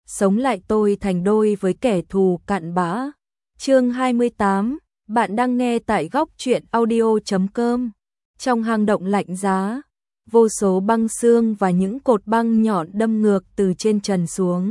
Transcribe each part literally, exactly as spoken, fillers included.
sống lại tôi thành đôi với kẻ thù cặn bã. Chương hai mươi tám, bạn đang nghe tại góc truyện audio chấm com. Trong hang động lạnh giá, vô số băng xương và những cột băng nhọn đâm ngược từ trên trần xuống.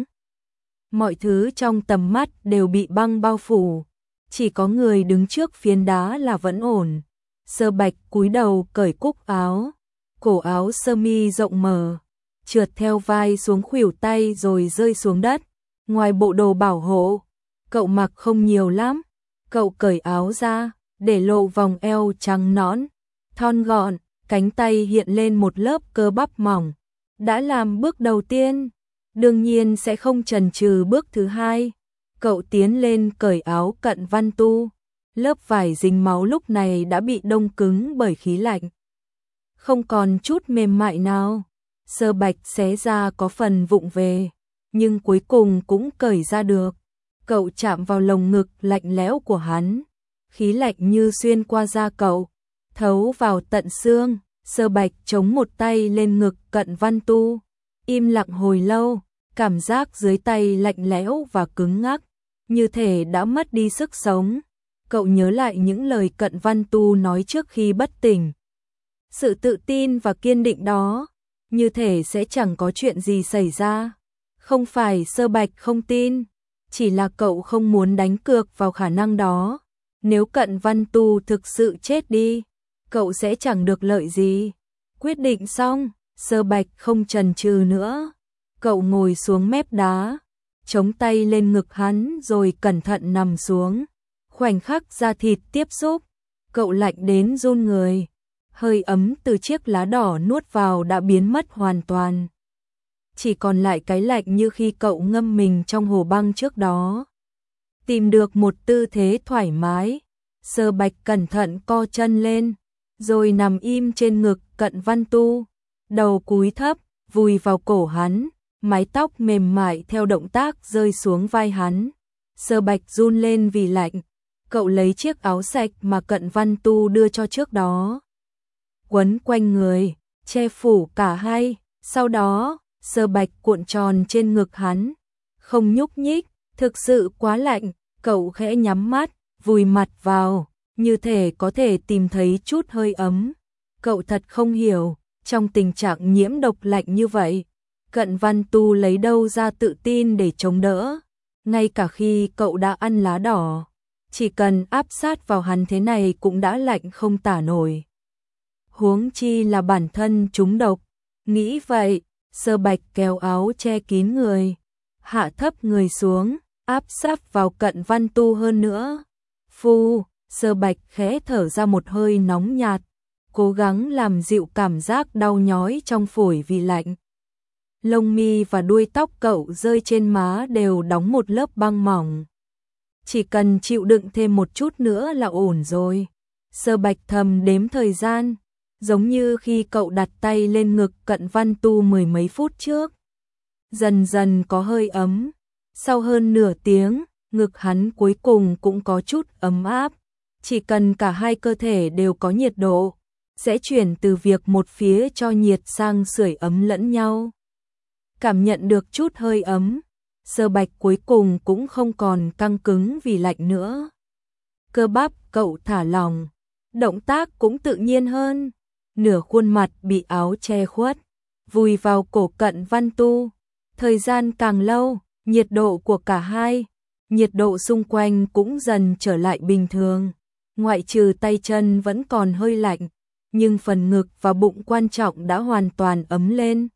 Mọi thứ trong tầm mắt đều bị băng bao phủ, chỉ có người đứng trước phiến đá là vẫn ổn. Sơ Bạch cúi đầu cởi cúc áo, cổ áo sơ mi rộng mở, trượt theo vai xuống khuỷu tay rồi rơi xuống đất. Ngoài bộ đồ bảo hộ, cậu mặc không nhiều lắm. Cậu cởi áo ra, để lộ vòng eo trắng nõn, thon gọn, cánh tay hiện lên một lớp cơ bắp mỏng. Đã làm bước đầu tiên, đương nhiên sẽ không chần chừ bước thứ hai. Cậu tiến lên cởi áo cận văn tu. Lớp vải dính máu lúc này đã bị đông cứng bởi khí lạnh, không còn chút mềm mại nào. Sơ Bạch xé ra có phần vụng về, nhưng cuối cùng cũng cởi ra được. Cậu chạm vào lồng ngực lạnh lẽo của hắn, khí lạnh như xuyên qua da cậu, thấu vào tận xương. Sơ Bạch chống một tay lên ngực cận văn tu, im lặng hồi lâu, cảm giác dưới tay lạnh lẽo và cứng ngắc, như thể đã mất đi sức sống. Cậu nhớ lại những lời cận văn tu nói trước khi bất tỉnh. Sự tự tin và kiên định đó, như thể sẽ chẳng có chuyện gì xảy ra. Không phải Sơ Bạch không tin, chỉ là cậu không muốn đánh cược vào khả năng đó. Nếu cận văn tu thực sự chết đi, cậu sẽ chẳng được lợi gì. Quyết định xong, Sơ Bạch không chần chừ nữa. Cậu ngồi xuống mép đá, chống tay lên ngực hắn rồi cẩn thận nằm xuống. Khoảnh khắc da thịt tiếp xúc, cậu lạnh đến run người. Hơi ấm từ chiếc lá đỏ nuốt vào đã biến mất hoàn toàn. Chỉ còn lại cái lạnh như khi cậu ngâm mình trong hồ băng trước đó. Tìm được một tư thế thoải mái, Sơ Bạch cẩn thận co chân lên, rồi nằm im trên ngực cận văn tu. Đầu cúi thấp, vùi vào cổ hắn, mái tóc mềm mại theo động tác rơi xuống vai hắn. Sơ Bạch run lên vì lạnh. Cậu lấy chiếc áo sạch mà cận văn tu đưa cho trước đó, quấn quanh người, che phủ cả hai. Sau đó, Sơ Bạch cuộn tròn trên ngực hắn, không nhúc nhích, thực sự quá lạnh. Cậu khẽ nhắm mắt, vùi mặt vào, như thể có thể tìm thấy chút hơi ấm. Cậu thật không hiểu, trong tình trạng nhiễm độc lạnh như vậy, cận văn tu lấy đâu ra tự tin để chống đỡ. Ngay cả khi cậu đã ăn lá đỏ, chỉ cần áp sát vào hắn thế này cũng đã lạnh không tả nổi, huống chi là bản thân trúng độc. Nghĩ vậy, Sơ Bạch kéo áo che kín người, hạ thấp người xuống, áp sát vào cận văn tu hơn nữa. Phu, Sơ Bạch khẽ thở ra một hơi nóng nhạt, cố gắng làm dịu cảm giác đau nhói trong phổi vì lạnh. Lông mi và đuôi tóc cậu rơi trên má đều đóng một lớp băng mỏng. Chỉ cần chịu đựng thêm một chút nữa là ổn rồi. Sơ Bạch thầm đếm thời gian, giống như khi cậu đặt tay lên ngực cận văn tu mười mấy phút trước. Dần dần có hơi ấm. Sau hơn nửa tiếng, ngực hắn cuối cùng cũng có chút ấm áp. Chỉ cần cả hai cơ thể đều có nhiệt độ, sẽ chuyển từ việc một phía cho nhiệt sang sưởi ấm lẫn nhau. Cảm nhận được chút hơi ấm, Sơ Bạch cuối cùng cũng không còn căng cứng vì lạnh nữa. Cơ bắp cậu thả lỏng, động tác cũng tự nhiên hơn. Nửa khuôn mặt bị áo che khuất, vùi vào cổ cận văn tu. Thời gian càng lâu, nhiệt độ của cả hai, nhiệt độ xung quanh cũng dần trở lại bình thường. Ngoại trừ tay chân vẫn còn hơi lạnh, nhưng phần ngực và bụng quan trọng đã hoàn toàn ấm lên.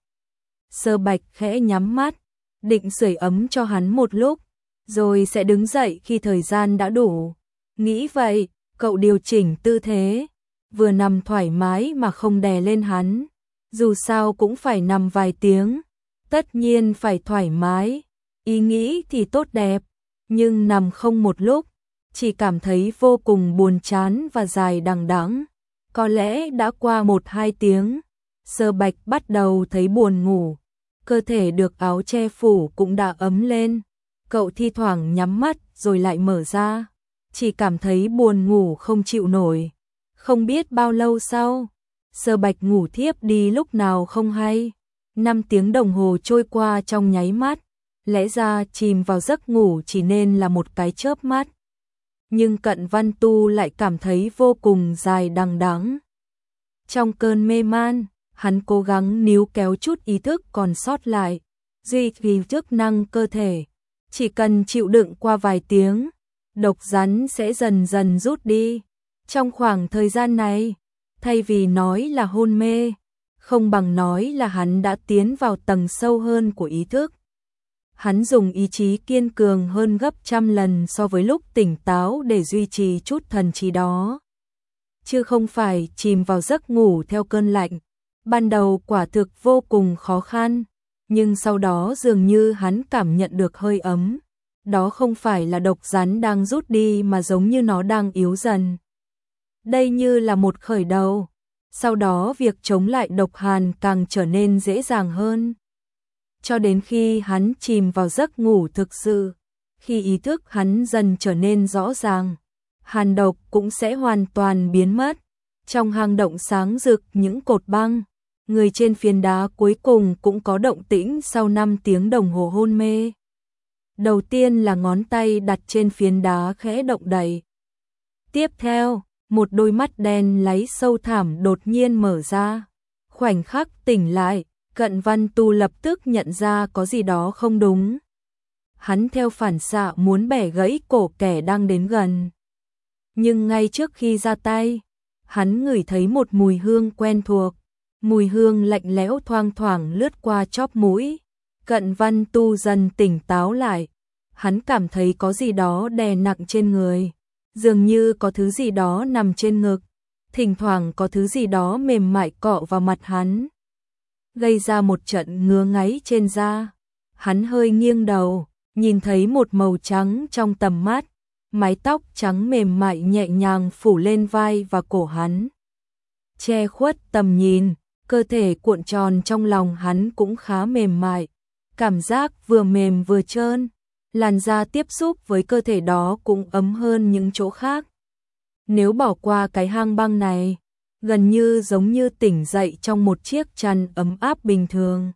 Sơ Bạch khẽ nhắm mắt, định sưởi ấm cho hắn một lúc, rồi sẽ đứng dậy khi thời gian đã đủ. Nghĩ vậy, cậu điều chỉnh tư thế, vừa nằm thoải mái mà không đè lên hắn. Dù sao cũng phải nằm vài tiếng, tất nhiên phải thoải mái. Ý nghĩ thì tốt đẹp, nhưng nằm không một lúc, chỉ cảm thấy vô cùng buồn chán và dài đằng đẵng. Có lẽ đã qua một hai tiếng, Sơ Bạch bắt đầu thấy buồn ngủ. Cơ thể được áo che phủ cũng đã ấm lên. Cậu thi thoảng nhắm mắt rồi lại mở ra, chỉ cảm thấy buồn ngủ không chịu nổi. Không biết bao lâu sau, Sơ Bạch ngủ thiếp đi lúc nào không hay. Năm tiếng đồng hồ trôi qua trong nháy mắt, lẽ ra chìm vào giấc ngủ chỉ nên là một cái chớp mắt. Nhưng Cận Văn Tu lại cảm thấy vô cùng dài đằng đẵng. Trong cơn mê man, hắn cố gắng níu kéo chút ý thức còn sót lại, duy trì chức năng cơ thể. Chỉ cần chịu đựng qua vài tiếng, độc rắn sẽ dần dần rút đi. Trong khoảng thời gian này, thay vì nói là hôn mê, không bằng nói là hắn đã tiến vào tầng sâu hơn của ý thức. Hắn dùng ý chí kiên cường hơn gấp trăm lần so với lúc tỉnh táo để duy trì chút thần trí đó. Chứ không phải chìm vào giấc ngủ theo cơn lạnh. Ban đầu quả thực vô cùng khó khăn, nhưng sau đó dường như hắn cảm nhận được hơi ấm. Đó không phải là độc rắn đang rút đi mà giống như nó đang yếu dần. Đây như là một khởi đầu. Sau đó việc chống lại độc hàn càng trở nên dễ dàng hơn. Cho đến khi hắn chìm vào giấc ngủ thực sự, khi ý thức hắn dần trở nên rõ ràng, hàn độc cũng sẽ hoàn toàn biến mất. Trong hang động sáng rực những cột băng, người trên phiến đá cuối cùng cũng có động tĩnh sau năm tiếng đồng hồ hôn mê. Đầu tiên là ngón tay đặt trên phiến đá khẽ động đậy. Tiếp theo, một đôi mắt đen láy sâu thẳm đột nhiên mở ra. Khoảnh khắc tỉnh lại, Cận Văn Tu lập tức nhận ra có gì đó không đúng. Hắn theo phản xạ muốn bẻ gãy cổ kẻ đang đến gần. Nhưng ngay trước khi ra tay, hắn ngửi thấy một mùi hương quen thuộc. Mùi hương lạnh lẽo thoang thoảng lướt qua chóp mũi. Cận Văn Tu dần tỉnh táo lại. Hắn cảm thấy có gì đó đè nặng trên người. Dường như có thứ gì đó nằm trên ngực. Thỉnh thoảng có thứ gì đó mềm mại cọ vào mặt hắn, gây ra một trận ngứa ngáy trên da. Hắn hơi nghiêng đầu, nhìn thấy một màu trắng trong tầm mắt. Mái tóc trắng mềm mại nhẹ nhàng phủ lên vai và cổ hắn, che khuất tầm nhìn. Cơ thể cuộn tròn trong lòng hắn cũng khá mềm mại, cảm giác vừa mềm vừa trơn. Làn da tiếp xúc với cơ thể đó cũng ấm hơn những chỗ khác. Nếu bỏ qua cái hang băng này, gần như giống như tỉnh dậy trong một chiếc chăn ấm áp bình thường.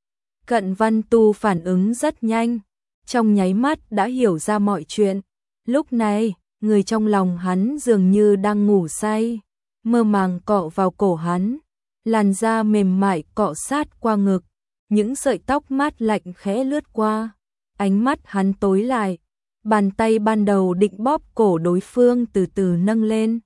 Cận Văn Tu phản ứng rất nhanh, trong nháy mắt đã hiểu ra mọi chuyện. Lúc này, người trong lòng hắn dường như đang ngủ say, mơ màng cọ vào cổ hắn, làn da mềm mại cọ sát qua ngực, những sợi tóc mát lạnh khẽ lướt qua. Ánh mắt hắn tối lại, bàn tay ban đầu định bóp cổ đối phương từ từ nâng lên,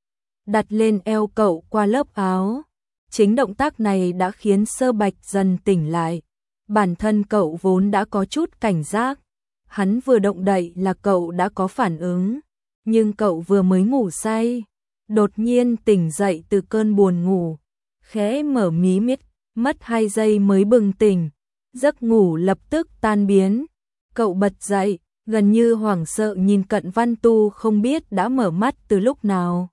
đặt lên eo cậu qua lớp áo. Chính động tác này đã khiến Sơ Bạch dần tỉnh lại. Bản thân cậu vốn đã có chút cảnh giác, hắn vừa động đậy là cậu đã có phản ứng, nhưng cậu vừa mới ngủ say, đột nhiên tỉnh dậy từ cơn buồn ngủ, khẽ mở mí mắt, mất hai giây mới bừng tỉnh, giấc ngủ lập tức tan biến. Cậu bật dậy, gần như hoảng sợ nhìn Cận Văn Tu không biết đã mở mắt từ lúc nào.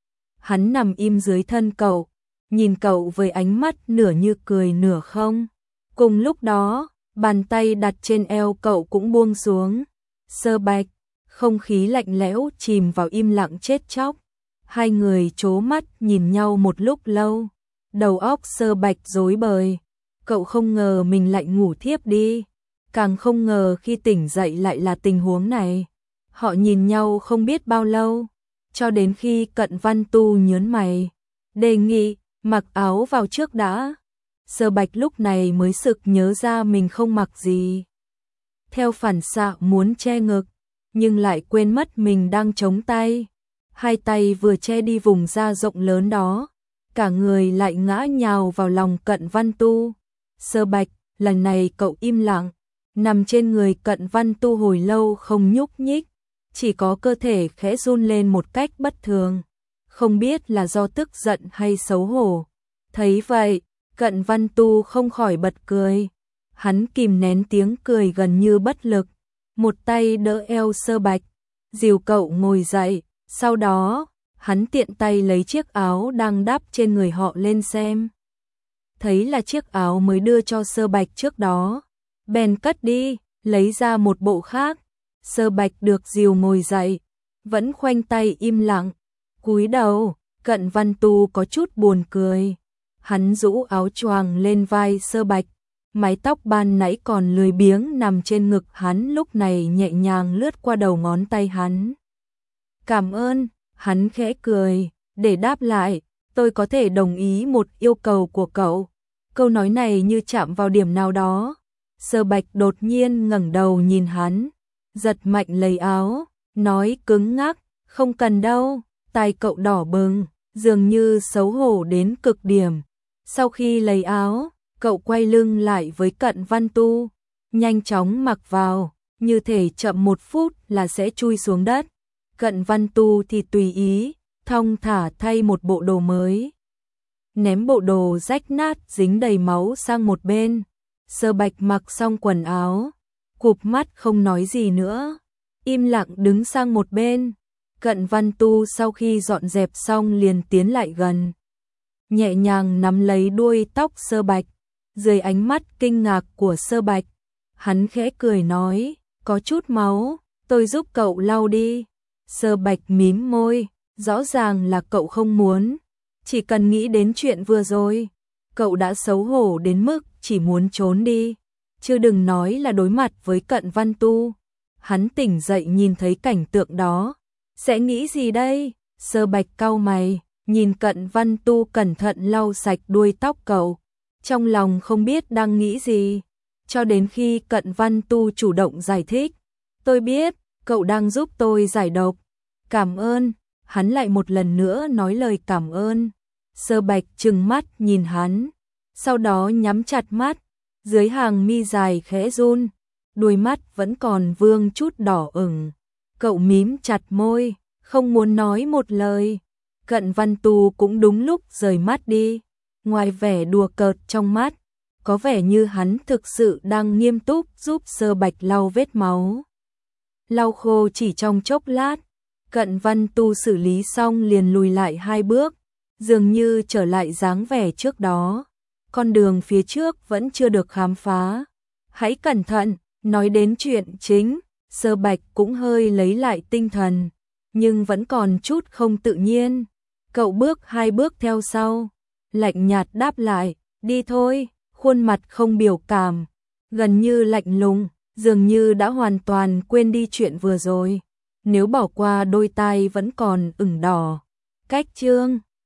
Hắn nằm im dưới thân cậu, nhìn cậu với ánh mắt nửa như cười nửa không. Cùng lúc đó, bàn tay đặt trên eo cậu cũng buông xuống. Sơ Bạch, không khí lạnh lẽo chìm vào im lặng chết chóc. Hai người trố mắt nhìn nhau một lúc lâu. Đầu óc Sơ Bạch rối bời. Cậu không ngờ mình lại ngủ thiếp đi, càng không ngờ khi tỉnh dậy lại là tình huống này. Họ nhìn nhau không biết bao lâu, cho đến khi Cận Văn Tu nhớn mày, đề nghị mặc áo vào trước đã. Sơ Bạch lúc này mới sực nhớ ra mình không mặc gì. Theo phản xạ muốn che ngực, nhưng lại quên mất mình đang chống tay. Hai tay vừa che đi vùng da rộng lớn đó, cả người lại ngã nhào vào lòng Cận Văn Tu. Sơ Bạch, lần này cậu im lặng, nằm trên người Cận Văn Tu hồi lâu không nhúc nhích, chỉ có cơ thể khẽ run lên một cách bất thường, không biết là do tức giận hay xấu hổ. Thấy vậy, Cận Văn Tu không khỏi bật cười. Hắn kìm nén tiếng cười gần như bất lực, một tay đỡ eo Sơ Bạch, dìu cậu ngồi dậy, sau đó, hắn tiện tay lấy chiếc áo đang đắp trên người họ lên xem. Thấy là chiếc áo mới đưa cho Sơ Bạch trước đó, bèn cất đi, lấy ra một bộ khác. Sơ Bạch được dìu ngồi dậy, vẫn khoanh tay im lặng, cúi đầu. Cận Văn Tu có chút buồn cười, hắn rũ áo choàng lên vai Sơ Bạch, mái tóc ban nãy còn lười biếng nằm trên ngực hắn lúc này nhẹ nhàng lướt qua đầu ngón tay hắn. Cảm ơn, hắn khẽ cười, để đáp lại, tôi có thể đồng ý một yêu cầu của cậu. Câu nói này như chạm vào điểm nào đó. Sơ Bạch đột nhiên ngẩng đầu nhìn hắn, giật mạnh lấy áo, nói cứng ngắc, không cần đâu. Tai cậu đỏ bừng, dường như xấu hổ đến cực điểm. Sau khi lấy áo, cậu quay lưng lại với Cận Văn Tu, nhanh chóng mặc vào, như thể chậm một phút là sẽ chui xuống đất. Cận Văn Tu thì tùy ý, thong thả thay một bộ đồ mới. Ném bộ đồ rách nát dính đầy máu sang một bên. Sơ Bạch mặc xong quần áo, cụp mắt không nói gì nữa, im lặng đứng sang một bên. Cận Văn Tu sau khi dọn dẹp xong liền tiến lại gần, nhẹ nhàng nắm lấy đuôi tóc Sơ Bạch. Dưới ánh mắt kinh ngạc của Sơ Bạch, hắn khẽ cười nói, có chút máu, tôi giúp cậu lau đi. Sơ Bạch mím môi, rõ ràng là cậu không muốn. Chỉ cần nghĩ đến chuyện vừa rồi, cậu đã xấu hổ đến mức chỉ muốn trốn đi. Chứ đừng nói là đối mặt với Cận Văn Tu. Hắn tỉnh dậy nhìn thấy cảnh tượng đó, sẽ nghĩ gì đây? Sơ Bạch cau mày, nhìn Cận Văn Tu cẩn thận lau sạch đuôi tóc cậu. Trong lòng không biết đang nghĩ gì, cho đến khi Cận Văn Tu chủ động giải thích. Tôi biết, cậu đang giúp tôi giải độc. Cảm ơn, hắn lại một lần nữa nói lời cảm ơn. Sơ Bạch trừng mắt nhìn hắn, sau đó nhắm chặt mắt, dưới hàng mi dài khẽ run, đuôi mắt vẫn còn vương chút đỏ ửng. Cậu mím chặt môi, không muốn nói một lời. Cận Văn Tu cũng đúng lúc rời mắt đi, ngoài vẻ đùa cợt trong mắt, có vẻ như hắn thực sự đang nghiêm túc giúp Sơ Bạch lau vết máu. Lau khô chỉ trong chốc lát, Cận Văn Tu xử lý xong liền lùi lại hai bước, dường như trở lại dáng vẻ trước đó. Con đường phía trước vẫn chưa được khám phá. Hãy cẩn thận, nói đến chuyện chính, Sơ Bạch cũng hơi lấy lại tinh thần, nhưng vẫn còn chút không tự nhiên. Cậu bước hai bước theo sau, lạnh nhạt đáp lại, đi thôi, khuôn mặt không biểu cảm, gần như lạnh lùng, dường như đã hoàn toàn quên đi chuyện vừa rồi. Nếu bỏ qua đôi tai vẫn còn ửng đỏ. Cách chương